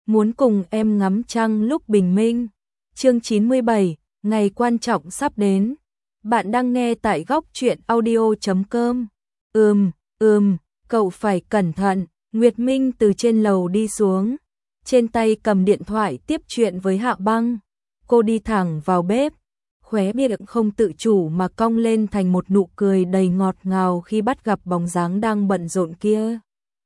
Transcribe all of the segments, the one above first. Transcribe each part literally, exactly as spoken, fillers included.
muốn cùng em ngắm trăng lúc bình minh. Chương chín mươi bảy, ngày quan trọng sắp đến. Bạn đang nghe tại góc truyện audio chấm com. Ừm, ừm, cậu phải cẩn thận. Nguyệt Minh từ trên lầu đi xuống, trên tay cầm điện thoại tiếp chuyện với Hạ Băng. Cô đi thẳng vào bếp, khóe miệng không tự chủ mà cong lên thành một nụ cười đầy ngọt ngào khi bắt gặp bóng dáng đang bận rộn kia.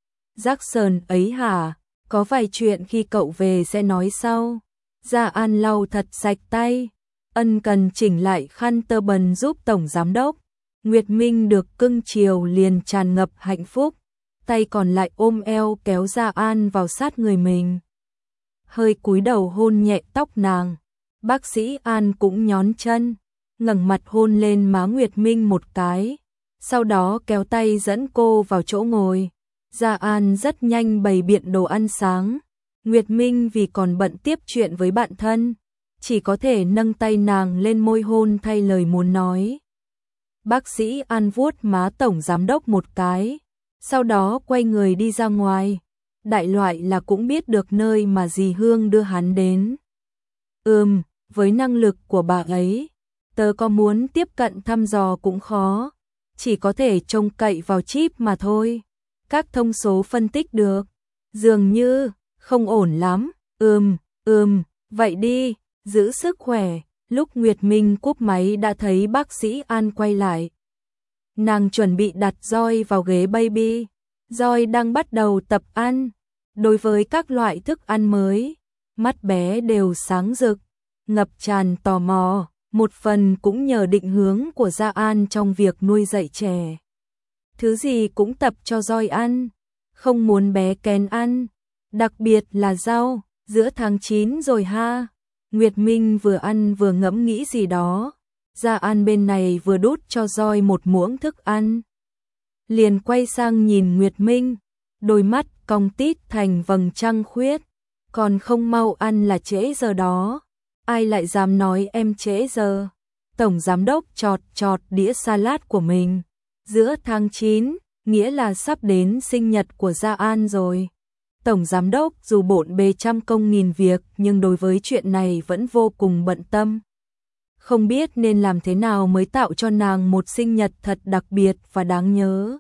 Jackson ấy hả? Có vài chuyện khi cậu về sẽ nói sau. Gia An lau thật sạch tay, ân cần chỉnh lại khăn tơ bần giúp tổng giám đốc. Nguyệt Minh được cưng chiều liền tràn ngập hạnh phúc, tay còn lại ôm eo kéo Gia An vào sát người mình, hơi cúi đầu hôn nhẹ tóc nàng. Bác sĩ An cũng nhón chân, ngẩng mặt hôn lên má Nguyệt Minh một cái, sau đó kéo tay dẫn cô vào chỗ ngồi. Gia An rất nhanh bày biện đồ ăn sáng. Nguyệt Minh vì còn bận tiếp chuyện với bạn thân, chỉ có thể nâng tay nàng lên môi hôn thay lời muốn nói. Bác sĩ An vuốt má tổng giám đốc một cái, sau đó quay người đi ra ngoài. Đại loại là cũng biết được nơi mà dì Hương đưa hắn đến. Ừm, với năng lực của bà ấy, tớ có muốn tiếp cận thăm dò cũng khó, chỉ có thể trông cậy vào chip mà thôi. Các thông số phân tích được, dường như không ổn lắm. Ừm, ừm, vậy đi, giữ sức khỏe. Lúc Nguyệt Minh cúp máy đã thấy bác sĩ An quay lại. Nàng chuẩn bị đặt Joy vào ghế baby. Joy đang bắt đầu tập ăn. Đối với các loại thức ăn mới, mắt bé đều sáng rực, ngập tràn tò mò, một phần cũng nhờ định hướng của Gia An trong việc nuôi dạy trẻ. Thứ gì cũng tập cho Joy ăn, không muốn bé kén ăn, đặc biệt là rau. Giữa tháng chín rồi ha. Nguyệt Minh vừa ăn vừa ngẫm nghĩ gì đó. Gia An bên này vừa đút cho Joy một muỗng thức ăn, liền quay sang nhìn Nguyệt Minh, đôi mắt cong tít thành vầng trăng khuyết. Còn không mau ăn là trễ giờ đó. Ai lại dám nói em trễ giờ? Tổng giám đốc chọt chọt đĩa salad của mình. Giữa tháng chín, nghĩa là sắp đến sinh nhật của Gia An rồi. Tổng giám đốc dù bộn bề trăm công nghìn việc nhưng đối với chuyện này vẫn vô cùng bận tâm. Không biết nên làm thế nào mới tạo cho nàng một sinh nhật thật đặc biệt và đáng nhớ.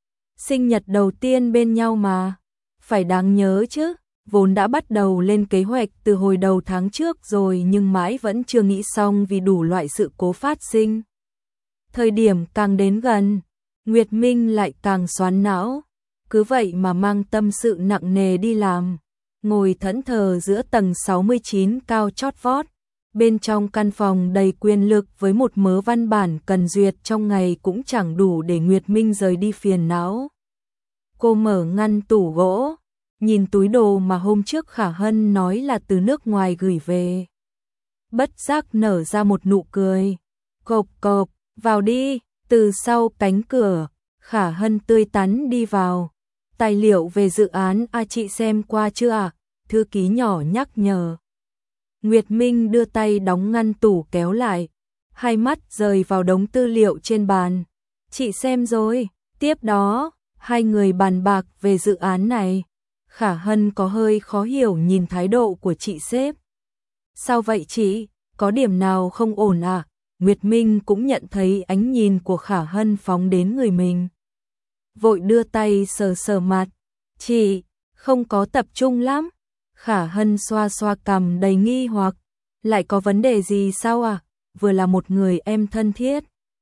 Sinh nhật đầu tiên bên nhau mà, phải đáng nhớ chứ. Vốn đã bắt đầu lên kế hoạch từ hồi đầu tháng trước rồi nhưng mãi vẫn chưa nghĩ xong vì đủ loại sự cố phát sinh. Thời điểm càng đến gần, Nguyệt Minh lại càng xoắn não. Cứ vậy mà mang tâm sự nặng nề đi làm, ngồi thẫn thờ giữa tầng sáu mươi chín cao chót vót. Bên trong căn phòng đầy quyền lực với một mớ văn bản cần duyệt trong ngày cũng chẳng đủ để Nguyệt Minh rời đi phiền não. Cô mở ngăn tủ gỗ, nhìn túi đồ mà hôm trước Khả Hân nói là từ nước ngoài gửi về. Bất giác nở ra một nụ cười. Cộp cộp, vào đi. Từ sau cánh cửa, Khả Hân tươi tắn đi vào. Tài liệu về dự án a chị xem qua chưa ạ? À? Thư ký nhỏ nhắc nhở. Nguyệt Minh đưa tay đóng ngăn tủ kéo lại, hai mắt rời vào đống tư liệu trên bàn. Chị xem rồi. Tiếp đó, hai người bàn bạc về dự án này. Khả Hân có hơi khó hiểu nhìn thái độ của chị sếp. Sao vậy chị? Có điểm nào không ổn à? Nguyệt Minh cũng nhận thấy ánh nhìn của Khả Hân phóng đến người mình. Vội đưa tay sờ sờ mặt. Chị, không có tập trung lắm. Khả Hân xoa xoa cằm đầy nghi hoặc. Lại có vấn đề gì sao à? Vừa là một người em thân thiết,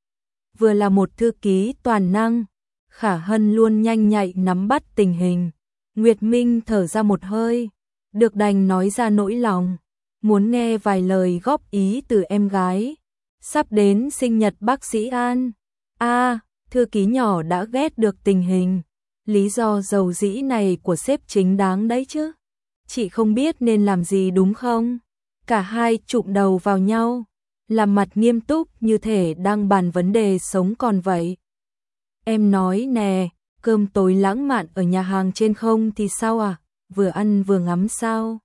vừa là một thư ký toàn năng. Khả Hân luôn nhanh nhạy nắm bắt tình hình. Nguyệt Minh thở ra một hơi, được đành nói ra nỗi lòng, muốn nghe vài lời góp ý từ em gái. Sắp đến sinh nhật bác sĩ An. A, à, thư ký nhỏ đã ghét được tình hình. Lý do dầu dĩ này của sếp chính đáng đấy chứ. Chị không biết nên làm gì đúng không? Cả hai chụm đầu vào nhau, làm mặt nghiêm túc như thể đang bàn vấn đề sống còn vậy. Em nói nè, cơm tối lãng mạn ở nhà hàng trên không thì sao à? Vừa ăn vừa ngắm sao?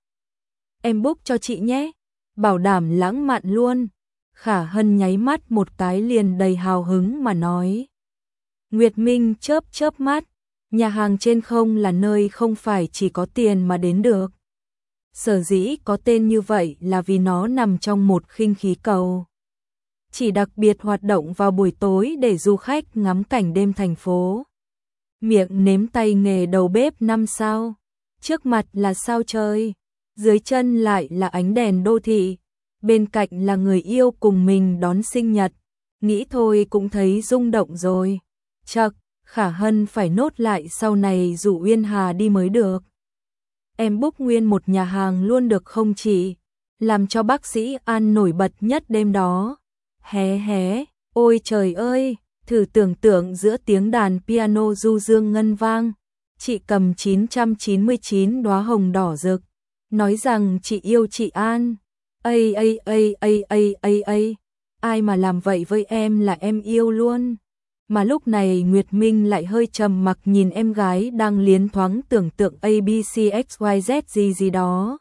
Em book cho chị nhé, bảo đảm lãng mạn luôn. Khả Hân nháy mắt một cái liền đầy hào hứng mà nói. Nguyệt Minh chớp chớp mắt, nhà hàng trên không là nơi không phải chỉ có tiền mà đến được. Sở dĩ có tên như vậy là vì nó nằm trong một khinh khí cầu. Chỉ đặc biệt hoạt động vào buổi tối để du khách ngắm cảnh đêm thành phố. Miệng nếm tay nghề đầu bếp năm sao. Trước mặt là sao trời, dưới chân lại là ánh đèn đô thị. Bên cạnh là người yêu cùng mình đón sinh nhật. Nghĩ thôi cũng thấy rung động rồi. Chậc, Khả Hân phải nốt lại sau này rủ Uyên Hà đi mới được. Em book nguyên một nhà hàng luôn được không chị? Làm cho bác sĩ An nổi bật nhất đêm đó. Hé hé, ôi trời ơi, thử tưởng tượng giữa tiếng đàn piano du dương ngân vang. Chị cầm chín trăm chín mươi chín đóa hồng đỏ rực, nói rằng chị yêu chị An. Ây ây ây ây ây ây ây, ai mà làm vậy với em là em yêu luôn. Mà lúc này Nguyệt Minh lại hơi trầm mặc nhìn em gái đang liến thoáng tưởng tượng A B C X Y Z gì gì đó.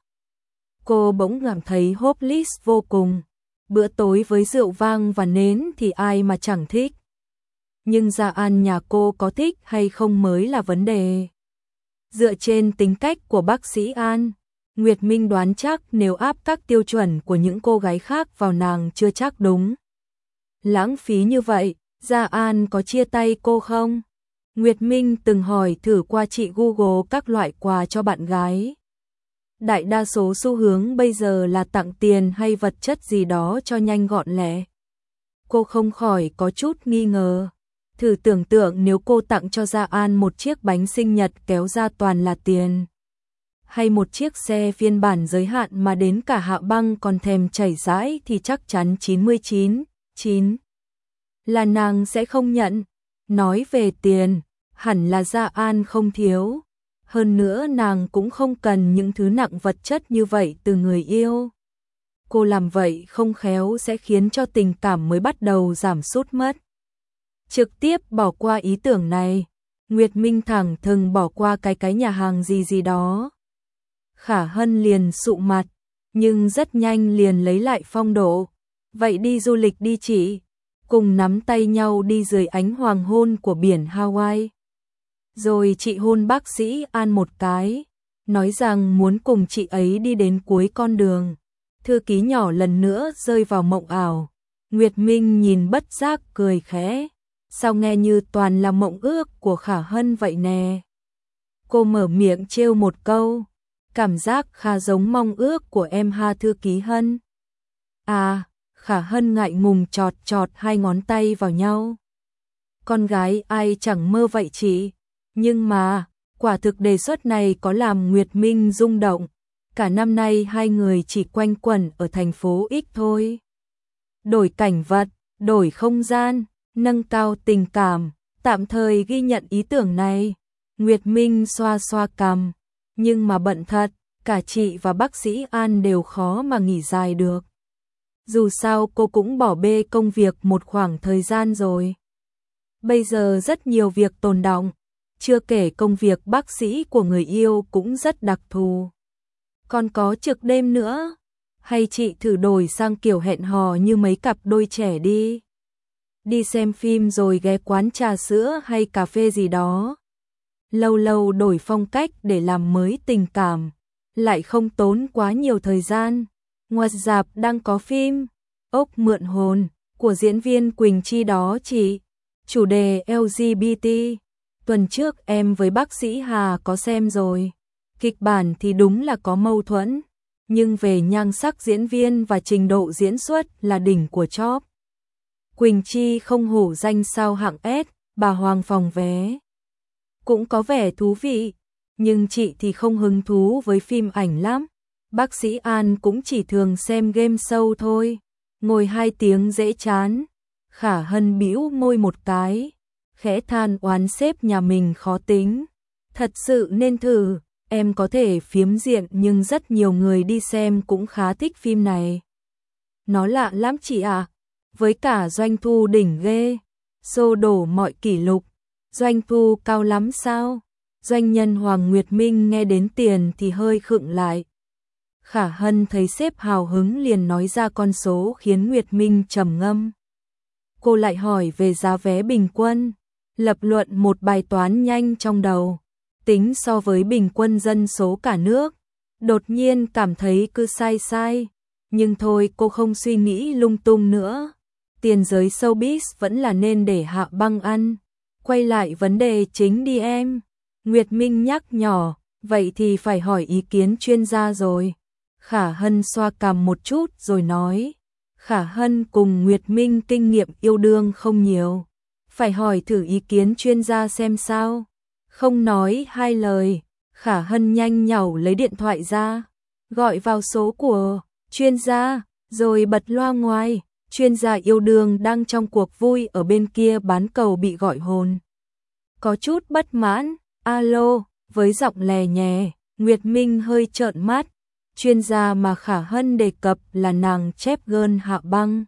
Cô bỗng cảm thấy hopeless vô cùng. Bữa tối với rượu vang và nến thì ai mà chẳng thích. Nhưng Gia An nhà cô có thích hay không mới là vấn đề. Dựa trên tính cách của bác sĩ An, Nguyệt Minh đoán chắc nếu áp các tiêu chuẩn của những cô gái khác vào nàng chưa chắc đúng. Lãng phí như vậy, Gia An có chia tay cô không? Nguyệt Minh từng hỏi thử qua chị Google các loại quà cho bạn gái. Đại đa số xu hướng bây giờ là tặng tiền hay vật chất gì đó cho nhanh gọn lẹ. Cô không khỏi có chút nghi ngờ. Thử tưởng tượng nếu cô tặng cho Gia An một chiếc bánh sinh nhật kéo ra toàn là tiền. Hay một chiếc xe phiên bản giới hạn mà đến cả Hạ Băng còn thèm chảy rãi thì chắc chắn chín mươi chín, chín là nàng sẽ không nhận. Nói về tiền, hẳn là Gia An không thiếu. Hơn nữa nàng cũng không cần những thứ nặng vật chất như vậy từ người yêu. Cô làm vậy không khéo sẽ khiến cho tình cảm mới bắt đầu giảm sút mất. Trực tiếp bỏ qua ý tưởng này, Nguyệt Minh thẳng thừng bỏ qua cái cái nhà hàng gì gì đó. Khả Hân liền sụ mặt, nhưng rất nhanh liền lấy lại phong độ. Vậy đi du lịch đi chị, cùng nắm tay nhau đi dưới ánh hoàng hôn của biển Hawaii. Rồi chị hôn bác sĩ An một cái, nói rằng muốn cùng chị ấy đi đến cuối con đường. Thư ký nhỏ lần nữa rơi vào mộng ảo. Nguyệt Minh nhìn bất giác cười khẽ. Sao nghe như toàn là mộng ước của Khả Hân vậy nè. Cô mở miệng trêu một câu. Cảm giác khá giống mong ước của em ha thư ký Hân. À, Khả Hân ngại ngùng chọt chọt hai ngón tay vào nhau. Con gái ai chẳng mơ vậy chị. Nhưng mà, quả thực đề xuất này có làm Nguyệt Minh rung động. Cả năm nay hai người chỉ quanh quẩn ở thành phố X thôi. Đổi cảnh vật, đổi không gian, nâng cao tình cảm, tạm thời ghi nhận ý tưởng này. Nguyệt Minh xoa xoa cằm, nhưng mà bận thật, cả chị và bác sĩ An đều khó mà nghỉ dài được. Dù sao cô cũng bỏ bê công việc một khoảng thời gian rồi. Bây giờ rất nhiều việc tồn đọng, chưa kể công việc bác sĩ của người yêu cũng rất đặc thù. Còn có trực đêm nữa, hay chị thử đổi sang kiểu hẹn hò như mấy cặp đôi trẻ đi. Đi xem phim rồi ghé quán trà sữa hay cà phê gì đó. Lâu lâu đổi phong cách để làm mới tình cảm, lại không tốn quá nhiều thời gian. Ngoài rạp đang có phim Ốc Mượn Hồn của diễn viên Quỳnh Chi đó chị. Chủ đề L G B T. Tuần trước em với bác sĩ Hà có xem rồi. Kịch bản thì đúng là có mâu thuẫn, nhưng về nhan sắc diễn viên và trình độ diễn xuất là đỉnh của chóp. Quỳnh Chi không hổ danh sao hạng S, bà Hoàng phòng vé. Cũng có vẻ thú vị, nhưng chị thì không hứng thú với phim ảnh lắm. Bác sĩ An cũng chỉ thường xem game show thôi, ngồi hai tiếng dễ chán. Khả Hân bĩu môi một cái, khẽ than oán sếp nhà mình khó tính. Thật sự nên thử, em có thể phiếm diện nhưng rất nhiều người đi xem cũng khá thích phim này. Nó lạ lắm chị ạ, với cả doanh thu đỉnh ghê, xô đổ mọi kỷ lục. Doanh thu cao lắm sao? Doanh nhân Hoàng Nguyệt Minh nghe đến tiền thì hơi khựng lại. Khả Hân thấy sếp hào hứng liền nói ra con số khiến Nguyệt Minh trầm ngâm. Cô lại hỏi về giá vé bình quân, lập luận một bài toán nhanh trong đầu. Tính so với bình quân dân số cả nước, Đột nhiên cảm thấy cứ sai sai, nhưng thôi cô không suy nghĩ lung tung nữa. Tiền giới showbiz vẫn là nên để Hạ Băng ăn. Quay lại vấn đề chính đi em. Nguyệt Minh nhắc nhỏ, vậy thì phải hỏi ý kiến chuyên gia rồi. Khả Hân xoa cằm một chút rồi nói. Khả Hân cùng Nguyệt Minh kinh nghiệm yêu đương không nhiều. Phải hỏi thử ý kiến chuyên gia xem sao. Không nói hai lời, Khả Hân nhanh nhảu lấy điện thoại ra. Gọi vào số của chuyên gia, rồi bật loa ngoài. Chuyên gia yêu đương đang trong cuộc vui ở bên kia bán cầu bị gọi hồn. Có chút bất mãn, alo, với giọng lè nhè, Nguyệt Minh hơi trợn mắt. Chuyên gia mà Khả Hân đề cập là nàng chép gơn Hạ Băng.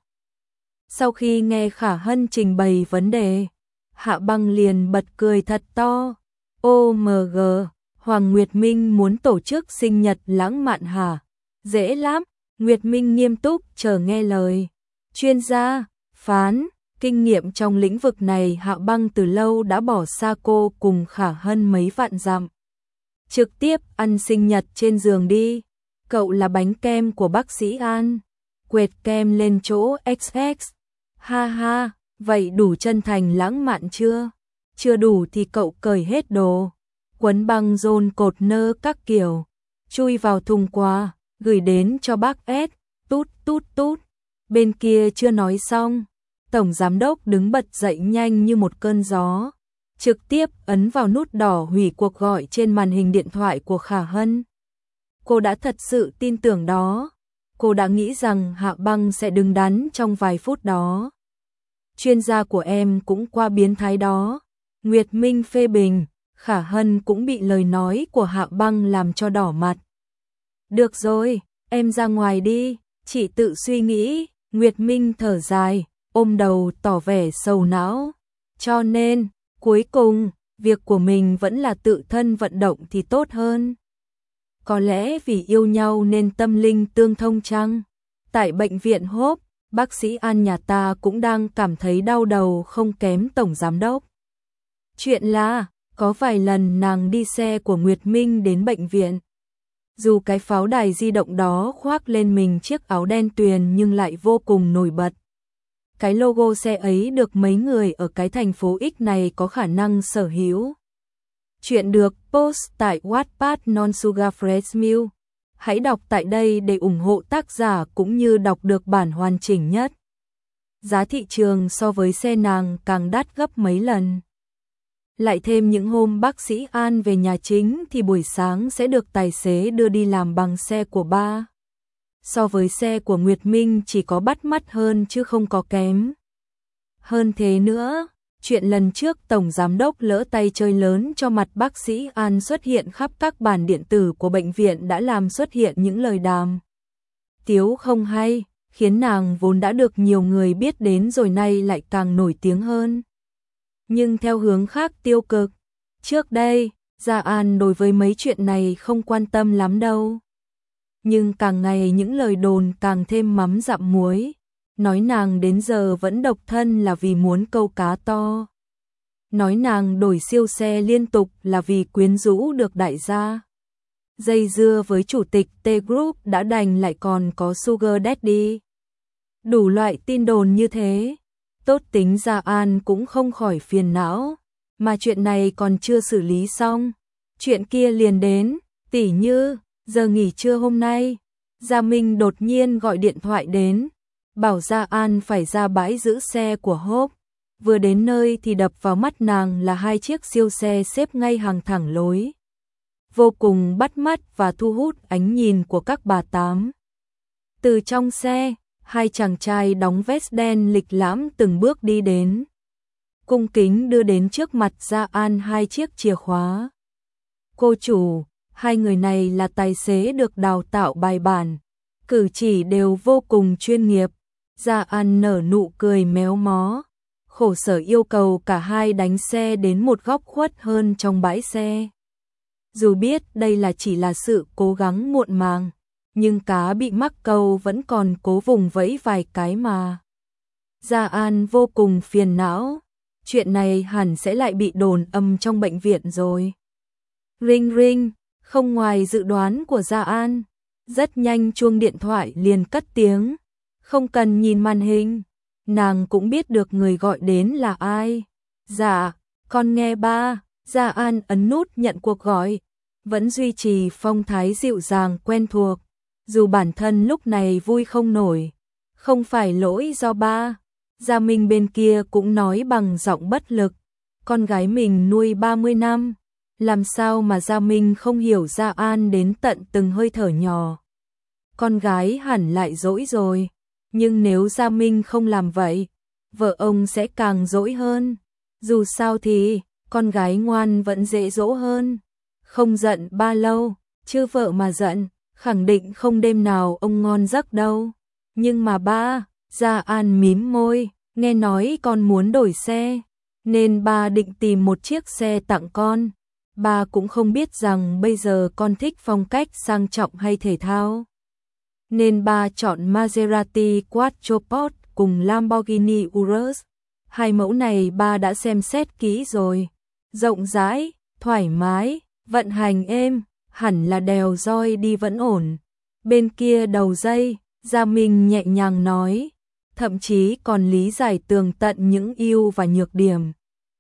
Sau khi nghe Khả Hân trình bày vấn đề, Hạ Băng liền bật cười thật to. ô em giê, Hoàng Nguyệt Minh muốn tổ chức sinh nhật lãng mạn hả? Dễ lắm, Nguyệt Minh nghiêm túc chờ nghe lời. Chuyên gia, phán, kinh nghiệm trong lĩnh vực này Hạ Băng từ lâu đã bỏ xa cô cùng Khả Hân mấy vạn dặm. Trực tiếp ăn sinh nhật trên giường đi. Cậu là bánh kem của bác sĩ An. Quệt kem lên chỗ ích ích. Ha ha, vậy đủ chân thành lãng mạn chưa? Chưa đủ thì cậu cởi hết đồ. Quấn băng rôn cột nơ các kiểu. Chui vào thùng quà, gửi đến cho bác S. Tút tút tút. Bên kia chưa nói xong. Tổng giám đốc đứng bật dậy nhanh như một cơn gió. Trực tiếp ấn vào nút đỏ hủy cuộc gọi trên màn hình điện thoại của Khả Hân. Cô đã thật sự tin tưởng đó. Cô đã nghĩ rằng Hạ Băng sẽ đứng đắn trong vài phút đó. Chuyên gia của em cũng qua biến thái đó. Nguyệt Minh phê bình, Khả Hân cũng bị lời nói của Hạ Băng làm cho đỏ mặt. Được rồi, em ra ngoài đi, chị tự suy nghĩ. Nguyệt Minh thở dài, ôm đầu tỏ vẻ sầu não. Cho nên, cuối cùng, việc của mình vẫn là tự thân vận động thì tốt hơn. Có lẽ vì yêu nhau nên tâm linh tương thông chăng? Tại bệnh viện Hope, bác sĩ An nhà ta cũng đang cảm thấy đau đầu không kém tổng giám đốc. Chuyện là, có vài lần nàng đi xe của Nguyệt Minh đến bệnh viện. Dù cái pháo đài di động đó khoác lên mình chiếc áo đen tuyền nhưng lại vô cùng nổi bật. Cái logo xe ấy được mấy người ở cái thành phố X này có khả năng sở hữu. Chuyện được post tại Wattpad Non Sugar Fresh Milk. Hãy đọc tại đây để ủng hộ tác giả cũng như đọc được bản hoàn chỉnh nhất. Giá thị trường so với xe nàng càng đắt gấp mấy lần. Lại thêm những hôm bác sĩ An về nhà chính thì buổi sáng sẽ được tài xế đưa đi làm bằng xe của ba. So với xe của Nguyệt Minh chỉ có bắt mắt hơn chứ không có kém. Hơn thế nữa, chuyện lần trước tổng giám đốc lỡ tay chơi lớn cho mặt bác sĩ An xuất hiện khắp các bản điện tử của bệnh viện đã làm xuất hiện những lời đàm tiếu không hay, khiến nàng vốn đã được nhiều người biết đến rồi nay lại càng nổi tiếng hơn. Nhưng theo hướng khác tiêu cực, trước đây, Gia An đối với mấy chuyện này không quan tâm lắm đâu. Nhưng càng ngày những lời đồn càng thêm mắm dặm muối. Nói nàng đến giờ vẫn độc thân là vì muốn câu cá to. Nói nàng đổi siêu xe liên tục là vì quyến rũ được đại gia. Dây dưa với chủ tịch T-Group đã đành lại còn có Sugar Daddy. Đủ loại tin đồn như thế. Tốt tính Gia An cũng không khỏi phiền não. Mà chuyện này còn chưa xử lý xong. Chuyện kia liền đến, tỉ như, giờ nghỉ trưa hôm nay. Gia Minh đột nhiên gọi điện thoại đến. Bảo Gia An phải ra bãi giữ xe của Hope. Vừa đến nơi thì đập vào mắt nàng là hai chiếc siêu xe xếp ngay hàng thẳng lối. Vô cùng bắt mắt và thu hút ánh nhìn của các bà tám. Từ trong xe, hai chàng trai đóng vest đen lịch lãm từng bước đi đến. Cung kính đưa đến trước mặt Gia An hai chiếc chìa khóa. Cô chủ, hai người này là tài xế được đào tạo bài bản. Cử chỉ đều vô cùng chuyên nghiệp. Gia An nở nụ cười méo mó. Khổ sở yêu cầu cả hai đánh xe đến một góc khuất hơn trong bãi xe. Dù biết đây là chỉ là sự cố gắng muộn màng, nhưng cá bị mắc câu vẫn còn cố vùng vẫy vài cái mà. Gia An vô cùng phiền não. Chuyện này hẳn sẽ lại bị đồn âm trong bệnh viện rồi. Ring ring, Không ngoài dự đoán của Gia An, rất nhanh chuông điện thoại liền cất tiếng. Không cần nhìn màn hình, nàng cũng biết được người gọi đến là ai. Dạ, con nghe ba. Gia An ấn nút nhận cuộc gọi, vẫn duy trì phong thái dịu dàng quen thuộc, dù bản thân lúc này vui không nổi. Không phải lỗi do ba. Gia Minh bên kia cũng nói bằng giọng bất lực, con gái mình nuôi ba mươi năm, làm sao mà Gia Minh không hiểu Gia An đến tận từng hơi thở nhỏ. Con gái hẳn lại dỗi rồi, nhưng nếu Gia Minh không làm vậy, vợ ông sẽ càng dỗi hơn. Dù sao thì, con gái ngoan vẫn dễ dỗ hơn. Không giận ba lâu, chứ vợ mà giận, khẳng định không đêm nào ông ngon giấc đâu. Nhưng mà ba, Gia An mím môi, nghe nói con muốn đổi xe, nên ba định tìm một chiếc xe tặng con. Ba cũng không biết rằng bây giờ con thích phong cách sang trọng hay thể thao, nên ba chọn Maserati Quattroporte cùng Lamborghini Urus. Hai mẫu này ba đã xem xét kỹ rồi. Rộng rãi, thoải mái, vận hành êm, hẳn là đèo roi đi vẫn ổn. Bên kia đầu dây, Gia Minh nhẹ nhàng nói, thậm chí còn lý giải tường tận những ưu và nhược điểm.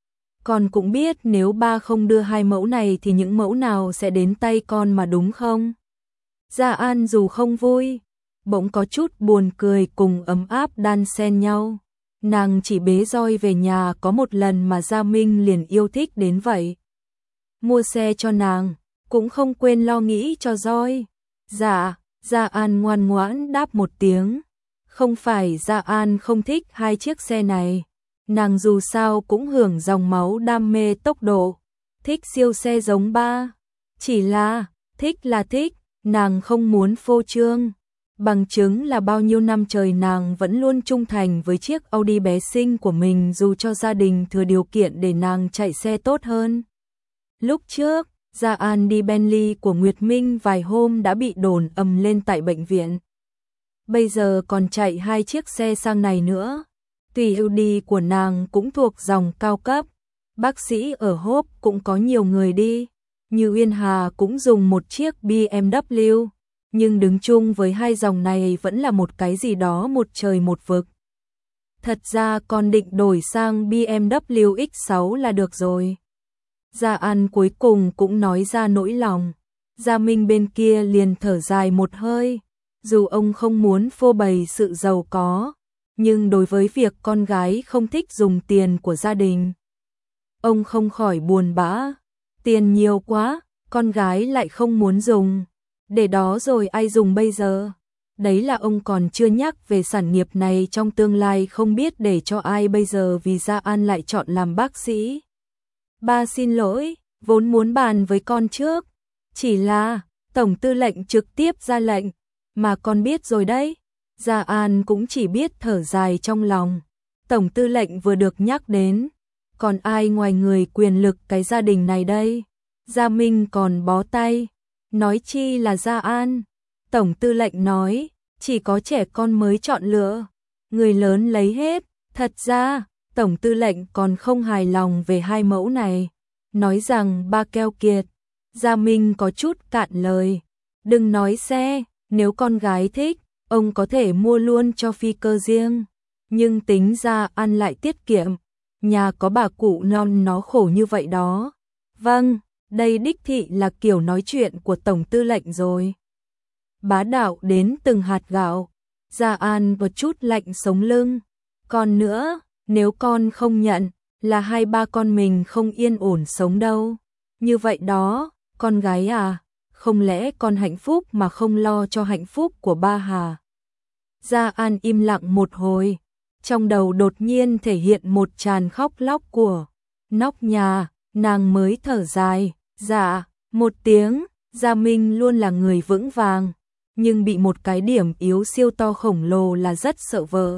Con cũng biết nếu ba không đưa hai mẫu này thì những mẫu nào sẽ đến tay con mà đúng không? Gia An dù không vui, bỗng có chút buồn cười cùng ấm áp đan xen nhau. Nàng chỉ bế roi về nhà có một lần mà Gia Minh liền yêu thích đến vậy. Mua xe cho nàng, cũng không quên lo nghĩ cho roi. Dạ, Gia An ngoan ngoãn đáp một tiếng. Không phải Gia An không thích hai chiếc xe này, nàng dù sao cũng hưởng dòng máu đam mê tốc độ, thích siêu xe giống ba. Chỉ là, thích là thích, nàng không muốn phô trương. Bằng chứng là bao nhiêu năm trời nàng vẫn luôn trung thành với chiếc Audi bé xinh của mình dù cho gia đình thừa điều kiện để nàng chạy xe tốt hơn. Lúc trước, Gia An đi Bentley của Nguyệt Minh vài hôm đã bị đồn ầm lên tại bệnh viện. Bây giờ còn chạy hai chiếc xe sang này nữa. Tùy Audi của nàng cũng thuộc dòng cao cấp. Bác sĩ ở Hope cũng có nhiều người đi. Như Uyên Hà cũng dùng một chiếc bê em vê, nhưng đứng chung với hai dòng này vẫn là một cái gì đó một trời một vực. Thật ra còn định đổi sang bê em vê ích sáu là được rồi. Gia An cuối cùng cũng nói ra nỗi lòng. Gia Minh bên kia liền thở dài một hơi. Dù ông không muốn phô bày sự giàu có, nhưng đối với việc con gái không thích dùng tiền của gia đình, ông không khỏi buồn bã. Tiền nhiều quá, con gái lại không muốn dùng. Để đó rồi ai dùng bây giờ? Đấy là ông còn chưa nhắc về sản nghiệp này trong tương lai không biết để cho ai bây giờ vì Gia An lại chọn làm bác sĩ. Ba xin lỗi, vốn muốn bàn với con trước. Chỉ là, Tổng tư lệnh trực tiếp ra lệnh, mà con biết rồi đấy. Gia An cũng chỉ biết thở dài trong lòng. Tổng tư lệnh vừa được nhắc đến, còn ai ngoài người quyền lực cái gia đình này đây? Gia Minh còn bó tay, nói chi là Gia An. Tổng tư lệnh nói, chỉ có trẻ con mới chọn lựa, người lớn lấy hết. Thật ra, Tổng tư lệnh còn không hài lòng về hai mẫu này, nói rằng ba keo kiệt. Gia Minh có chút cạn lời, đừng nói xe, nếu con gái thích, ông có thể mua luôn cho phi cơ riêng, nhưng tính ra ăn lại tiết kiệm, nhà có bà cụ non nó khổ như vậy đó. Vâng, đây đích thị là kiểu nói chuyện của Tổng tư lệnh rồi. Bá đạo đến từng hạt gạo. Gia An một chút lạnh sống lưng. Còn nữa, nếu con không nhận, là hai ba con mình không yên ổn sống đâu. Như vậy đó, con gái à, không lẽ con hạnh phúc mà không lo cho hạnh phúc của ba hà? Gia An im lặng một hồi, trong đầu đột nhiên thể hiện một tràn khóc lóc của nóc nhà, nàng mới thở dài, dạ, một tiếng. Gia Minh luôn là người vững vàng, nhưng bị một cái điểm yếu siêu to khổng lồ là rất sợ vợ.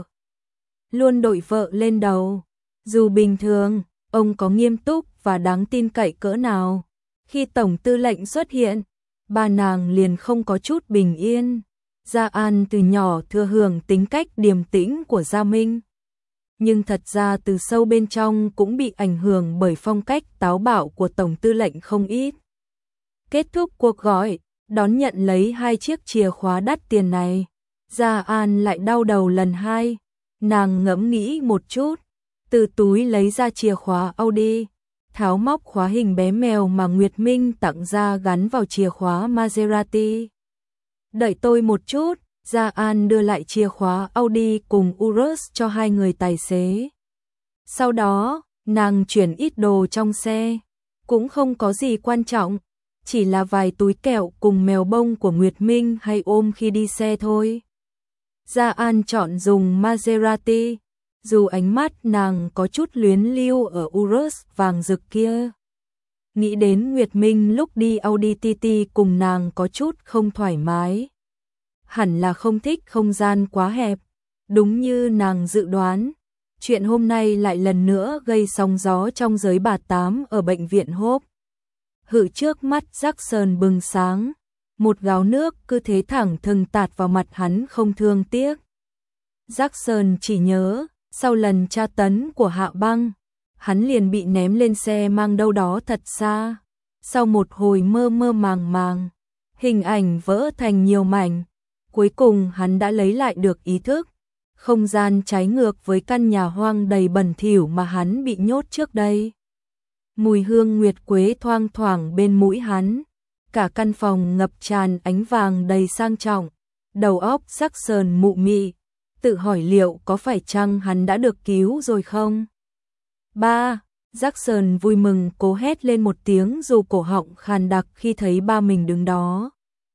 Luôn đội vợ lên đầu. Dù bình thường, ông có nghiêm túc và đáng tin cậy cỡ nào, khi Tổng tư lệnh xuất hiện, ba nàng liền không có chút bình yên. Gia An từ nhỏ thừa hưởng tính cách điềm tĩnh của Gia Minh, nhưng thật ra từ sâu bên trong cũng bị ảnh hưởng bởi phong cách táo bạo của Tổng tư lệnh không ít. Kết thúc cuộc gọi, đón nhận lấy hai chiếc chìa khóa đắt tiền này, Gia An lại đau đầu lần hai. Nàng ngẫm nghĩ một chút, từ túi lấy ra chìa khóa Audi, tháo móc khóa hình bé mèo mà Nguyệt Minh tặng ra gắn vào chìa khóa Maserati. Đợi tôi một chút, Gia An đưa lại chìa khóa Audi cùng Urus cho hai người tài xế. Sau đó, nàng chuyển ít đồ trong xe, cũng không có gì quan trọng, chỉ là vài túi kẹo cùng mèo bông của Nguyệt Minh hay ôm khi đi xe thôi. Gia An chọn dùng Maserati, dù ánh mắt nàng có chút luyến lưu ở Urus vàng rực kia. Nghĩ đến Nguyệt Minh lúc đi Audi tê tê cùng nàng có chút không thoải mái. Hẳn là không thích không gian quá hẹp, đúng như nàng dự đoán. Chuyện hôm nay lại lần nữa gây sóng gió trong giới bà tám ở bệnh viện Hope. Hự trước mắt Jackson bừng sáng, một gáo nước cứ thế thẳng thừng tạt vào mặt hắn không thương tiếc. Jackson chỉ nhớ, sau lần tra tấn của Hạ Băng, hắn liền bị ném lên xe mang đâu đó thật xa. Sau một hồi mơ mơ màng màng, hình ảnh vỡ thành nhiều mảnh, cuối cùng hắn đã lấy lại được ý thức. Không gian trái ngược với căn nhà hoang đầy bẩn thỉu mà hắn bị nhốt trước đây. Mùi hương nguyệt quế thoang thoảng bên mũi hắn, cả căn phòng ngập tràn ánh vàng đầy sang trọng. Đầu óc Jackson mụ mị, tự hỏi liệu có phải chăng hắn đã được cứu rồi không? Ba, Jackson vui mừng cố hét lên một tiếng dù cổ họng khàn đặc khi thấy ba mình đứng đó.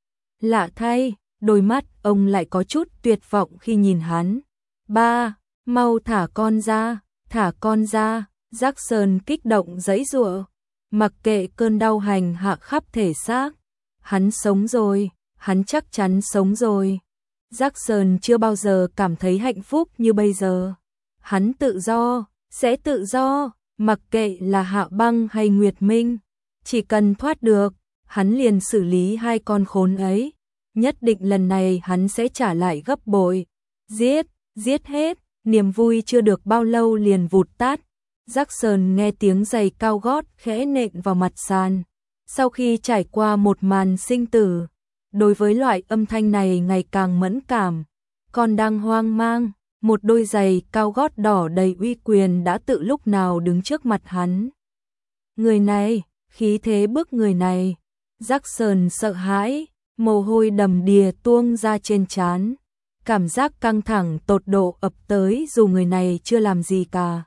Lạ thay, đôi mắt ông lại có chút tuyệt vọng khi nhìn hắn. Ba, mau thả con ra, thả con ra. Jackson kích động giãy giụa, mặc kệ cơn đau hành hạ khắp thể xác. Hắn sống rồi, hắn chắc chắn sống rồi. Jackson chưa bao giờ cảm thấy hạnh phúc như bây giờ. Hắn tự do, sẽ tự do, mặc kệ là Hạ Băng hay Nguyệt Minh. Chỉ cần thoát được, hắn liền xử lý hai con khốn ấy. Nhất định lần này hắn sẽ trả lại gấp bội. Giết, giết hết, niềm vui chưa được bao lâu liền vụt tắt. Jackson nghe tiếng giày cao gót khẽ nện vào mặt sàn. Sau khi trải qua một màn sinh tử, đối với loại âm thanh này ngày càng mẫn cảm. Còn đang hoang mang, một đôi giày cao gót đỏ đầy uy quyền đã tự lúc nào đứng trước mặt hắn. Người này, khí thế bức người này. Jackson sợ hãi, mồ hôi đầm đìa tuôn ra trên trán. Cảm giác căng thẳng tột độ ập tới dù người này chưa làm gì cả.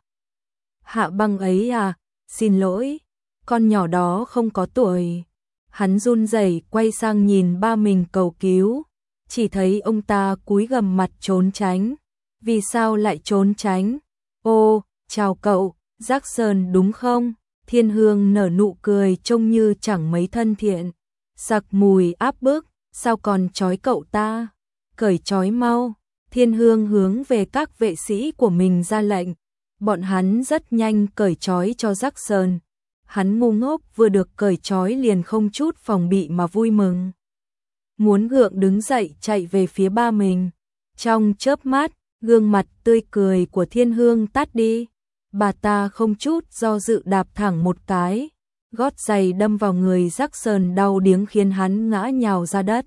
Hạ Băng ấy à, xin lỗi, con nhỏ đó không có tuổi. Hắn run rẩy quay sang nhìn ba mình cầu cứu, chỉ thấy ông ta cúi gằm mặt trốn tránh. Vì sao lại trốn tránh? Ô, chào cậu, Jackson đúng không? Thiên Hương nở nụ cười trông như chẳng mấy thân thiện. Sặc mùi áp bức, sao còn trói cậu ta? Cởi trói mau. Thiên Hương hướng về các vệ sĩ của mình ra lệnh. Bọn hắn rất nhanh cởi trói cho Jackson. Hắn ngu ngốc vừa được cởi trói liền không chút phòng bị mà vui mừng. Muốn gượng đứng dậy chạy về phía ba mình. Trong chớp mắt, gương mặt tươi cười của Thiên Hương tắt đi. Bà ta không chút do dự đạp thẳng một cái. Gót giày đâm vào người Jackson đau điếng khiến hắn ngã nhào ra đất.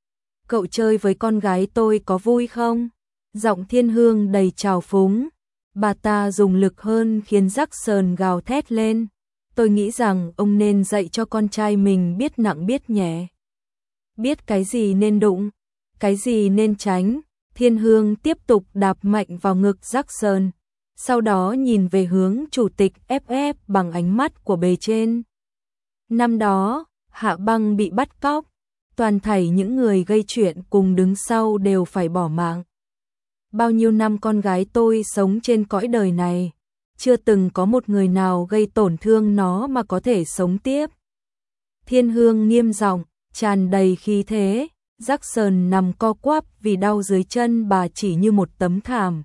Cậu chơi với con gái tôi có vui không? Giọng Thiên Hương đầy trào phúng. Bà ta dùng lực hơn khiến Jackson gào thét lên. Tôi nghĩ rằng ông nên dạy cho con trai mình biết nặng biết nhẹ. Biết cái gì nên đụng, cái gì nên tránh. Thiên Hương tiếp tục đạp mạnh vào ngực Jackson. Sau đó nhìn về hướng chủ tịch ép ép bằng ánh mắt của bề trên. Năm đó, Hạ Băng bị bắt cóc. Toàn thảy những người gây chuyện cùng đứng sau đều phải bỏ mạng. Bao nhiêu năm con gái tôi sống trên cõi đời này, chưa từng có một người nào gây tổn thương nó mà có thể sống tiếp. Thiên Hương nghiêm giọng, tràn đầy khí thế. Jackson nằm co quắp vì đau dưới chân bà chỉ như một tấm thảm.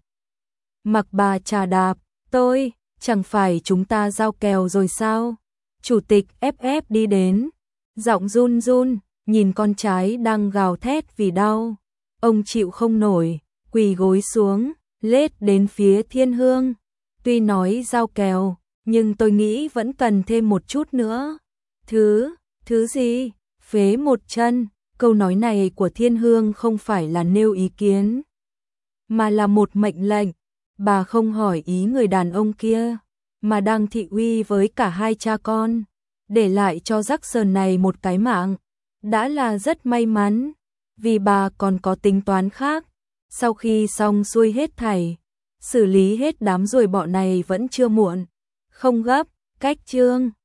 Mặc bà trà đạp, tôi, chẳng phải chúng ta giao kèo rồi sao? Chủ tịch ép ép đi đến, giọng run run, nhìn con trai đang gào thét vì đau. Ông chịu không nổi, quỳ gối xuống, lết đến phía Thiên Hương. Tuy nói giao kèo, nhưng tôi nghĩ vẫn cần thêm một chút nữa. Thứ, Thứ gì? Phế một chân. Câu nói này của Thiên Hương không phải là nêu ý kiến, mà là một mệnh lệnh. Bà không hỏi ý người đàn ông kia, mà đang thị uy với cả hai cha con, để lại cho Jackson này một cái mạng. Đã là rất may mắn, vì bà còn có tính toán khác. Sau khi xong xuôi hết thảy, xử lý hết đám ruồi bọ này vẫn chưa muộn. Không gấp, cách chương.